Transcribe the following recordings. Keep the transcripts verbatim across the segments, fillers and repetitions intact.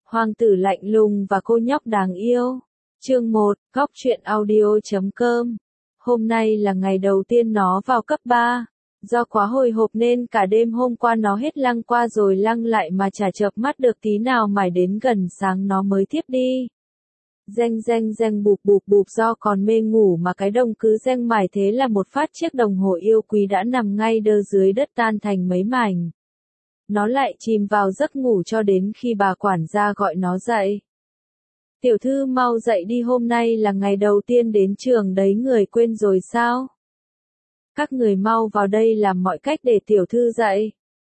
Hoàng tử lạnh lùng và cô nhóc đáng yêu. Chương một, Góc truyện audio chấm com. Hôm nay là ngày đầu tiên nó vào cấp ba. Do quá hồi hộp nên cả đêm hôm qua nó hết lăng qua rồi lăng lại mà chả chợp mắt được tí nào, mãi đến gần sáng nó mới thiếp đi. Reng reng reng bụp bụp bụp, do còn mê ngủ mà cái đồng cứ reng mải, thế là một phát chiếc đồng hồ yêu quý đã nằm ngay đơ dưới đất tan thành mấy mảnh. Nó lại chìm vào giấc ngủ cho đến khi bà quản gia gọi nó dậy. Tiểu thư mau dậy đi, hôm nay là ngày đầu tiên đến trường đấy, người quên rồi sao? Các người mau vào đây làm mọi cách để tiểu thư dậy.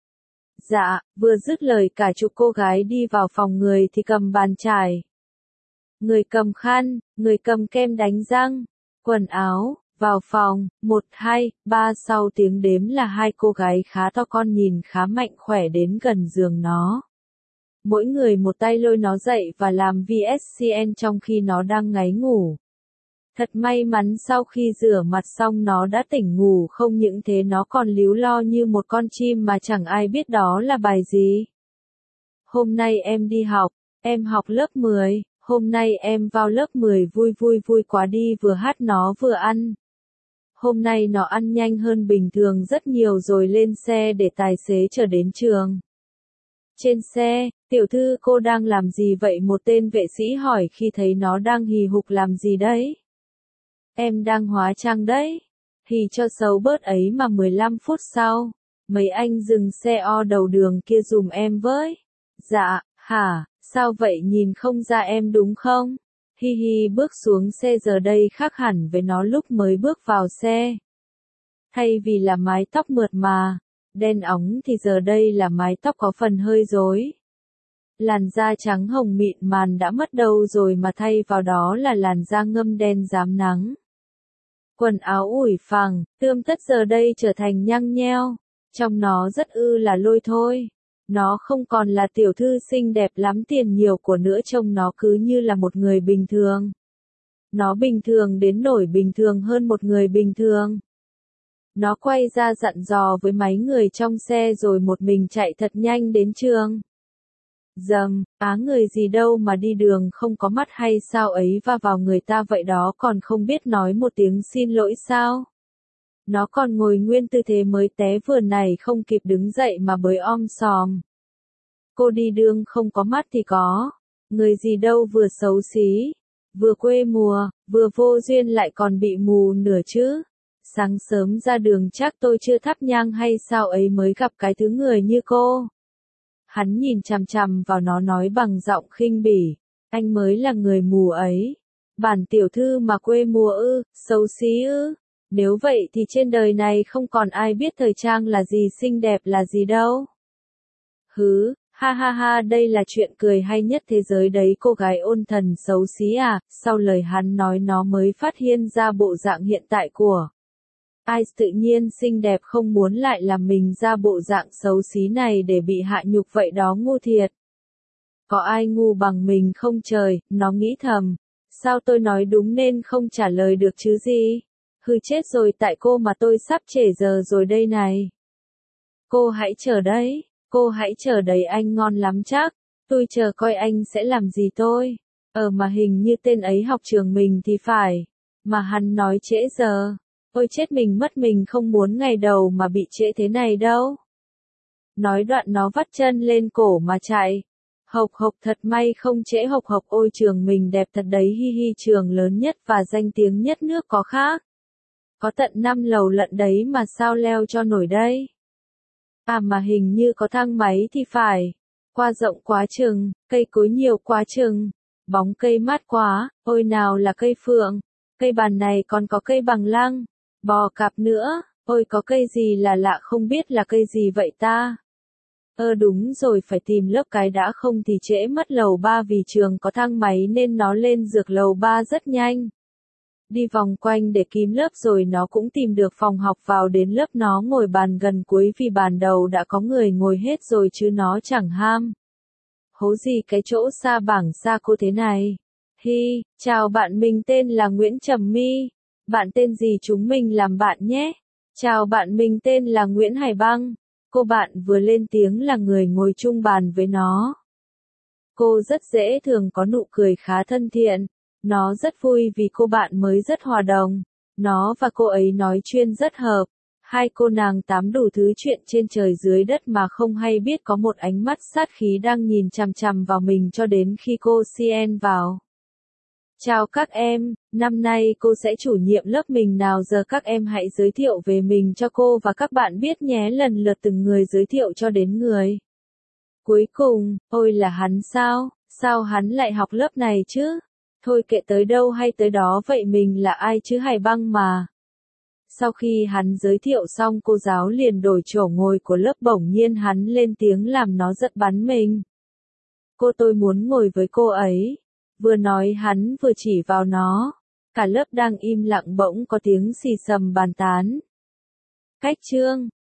Dạ, vừa dứt lời cả chục cô gái đi vào phòng, người thì cầm bàn chải, người cầm khăn, người cầm kem đánh răng, quần áo, vào phòng, một, hai, ba, sau tiếng đếm là hai cô gái khá to con, nhìn khá mạnh khỏe đến gần giường nó. Mỗi người một tay lôi nó dậy và làm vê ét xê en trong khi nó đang ngáy ngủ. Thật may mắn sau khi rửa mặt xong nó đã tỉnh ngủ, không những thế nó còn líu lo như một con chim mà chẳng ai biết đó là bài gì. Hôm nay em đi học, em học lớp mười, hôm nay em vào lớp mười, vui vui vui quá đi, vừa hát nó vừa ăn. Hôm nay nó ăn nhanh hơn bình thường rất nhiều rồi lên xe để tài xế chở đến trường. Trên xe, tiểu thư cô đang làm gì vậy? Một tên vệ sĩ hỏi khi thấy nó đang hì hục. Làm gì đấy? Em đang hóa trang đấy. Hì cho xấu bớt ấy mà. Mười lăm phút sau, mấy anh dừng xe o đầu đường kia dùm em với. Dạ, hả, sao vậy, nhìn không ra em đúng không? Hi hi, bước xuống xe giờ đây khác hẳn với nó lúc mới bước vào xe. Thay vì là mái tóc mượt mà, đen óng thì giờ đây là mái tóc có phần hơi rối. Làn da trắng hồng mịn màn đã mất đâu rồi mà thay vào đó là làn da ngâm đen rám nắng. Quần áo ủi phẳng, tươm tất giờ đây trở thành nhăng nheo, trông nó rất ư là lôi thôi. Nó không còn là tiểu thư xinh đẹp lắm tiền nhiều của nữa, trông nó cứ như là một người bình thường. Nó bình thường đến nỗi bình thường hơn một người bình thường. Nó quay ra dặn dò với mấy người trong xe rồi một mình chạy thật nhanh đến trường. Dầm, á người gì đâu mà đi đường không có mắt hay sao ấy, va vào người ta vậy đó còn không biết nói một tiếng xin lỗi sao? Nó còn ngồi nguyên tư thế mới té vừa này, không kịp đứng dậy mà bới om sòm. Cô đi đường không có mắt thì có. Người gì đâu vừa xấu xí, vừa quê mùa, vừa vô duyên lại còn bị mù nửa chứ. Sáng sớm ra đường chắc tôi chưa thắp nhang hay sao ấy mới gặp cái thứ người như cô. Hắn nhìn chằm chằm vào nó nói bằng giọng khinh bỉ. Anh mới là người mù ấy. Bản tiểu thư mà quê mùa ư, xấu xí ư. Nếu vậy thì trên đời này không còn ai biết thời trang là gì, xinh đẹp là gì đâu. Hứ, ha ha ha, đây là chuyện cười hay nhất thế giới đấy, cô gái ôn thần xấu xí à. Sau lời hắn nói nó mới phát hiện ra bộ dạng hiện tại của Ice, tự nhiên xinh đẹp không muốn lại làm mình ra bộ dạng xấu xí này để bị hạ nhục vậy đó, ngu thiệt. Có ai ngu bằng mình không trời, nó nghĩ thầm. Sao tôi nói đúng nên không trả lời được chứ gì? Hư chết rồi, tại cô mà tôi sắp trễ giờ rồi đây này. Cô hãy chờ đấy, cô hãy chờ đấy, anh ngon lắm chắc. Tôi chờ coi anh sẽ làm gì tôi. Ờ mà hình như tên ấy học trường mình thì phải. Mà hắn nói trễ giờ. Ôi chết mình mất, mình không muốn ngày đầu mà bị trễ thế này đâu. Nói đoạn nó vắt chân lên cổ mà chạy. Hộc hộc, thật may không trễ. Hộc hộc, ôi trường mình đẹp thật đấy, hi hi, trường lớn nhất và danh tiếng nhất nước có khác. Có tận năm lầu lận đấy mà sao leo cho nổi đây. À mà hình như có thang máy thì phải. Qua rộng quá chừng, cây cối nhiều quá chừng, bóng cây mát quá, ôi nào là cây phượng, cây bàn này còn có cây bằng lăng, bò cạp nữa, ôi có cây gì là lạ không biết là cây gì vậy ta. Ơ đúng rồi, phải tìm lớp cái đã không thì trễ mất lầu ba, vì trường có thang máy nên nó lên dược lầu ba rất nhanh. Đi vòng quanh để kiếm lớp rồi nó cũng tìm được phòng học, vào đến lớp nó ngồi bàn gần cuối vì bàn đầu đã có người ngồi hết rồi chứ nó chẳng ham. Hố gì cái chỗ xa bảng xa cô thế này. Hi, chào bạn, mình tên là Nguyễn Trầm My. Bạn tên gì chúng mình làm bạn nhé. Chào bạn, mình tên là Nguyễn Hải Băng. Cô bạn vừa lên tiếng là người ngồi chung bàn với nó. Cô rất dễ thường có nụ cười khá thân thiện. Nó rất vui vì cô bạn mới rất hòa đồng. Nó và cô ấy nói chuyên rất hợp. Hai cô nàng tám đủ thứ chuyện trên trời dưới đất mà không hay biết có một ánh mắt sát khí đang nhìn chằm chằm vào mình cho đến khi cô xen vào. Chào các em, năm nay cô sẽ chủ nhiệm lớp mình nào giờ các em hãy giới thiệu về mình cho cô và các bạn biết nhé, lần lượt từng người giới thiệu cho đến người. Cuối cùng, ôi là hắn sao, sao hắn lại học lớp này chứ? Thôi kệ tới đâu hay tới đó vậy mình là ai chứ Hải Băng mà. Sau khi hắn giới thiệu xong cô giáo liền đổi chỗ ngồi của lớp, bỗng nhiên hắn lên tiếng làm nó giận bắn mình. Cô tôi muốn ngồi với cô ấy. Vừa nói hắn vừa chỉ vào nó. Cả lớp đang im lặng bỗng có tiếng xì xầm bàn tán. Cách chương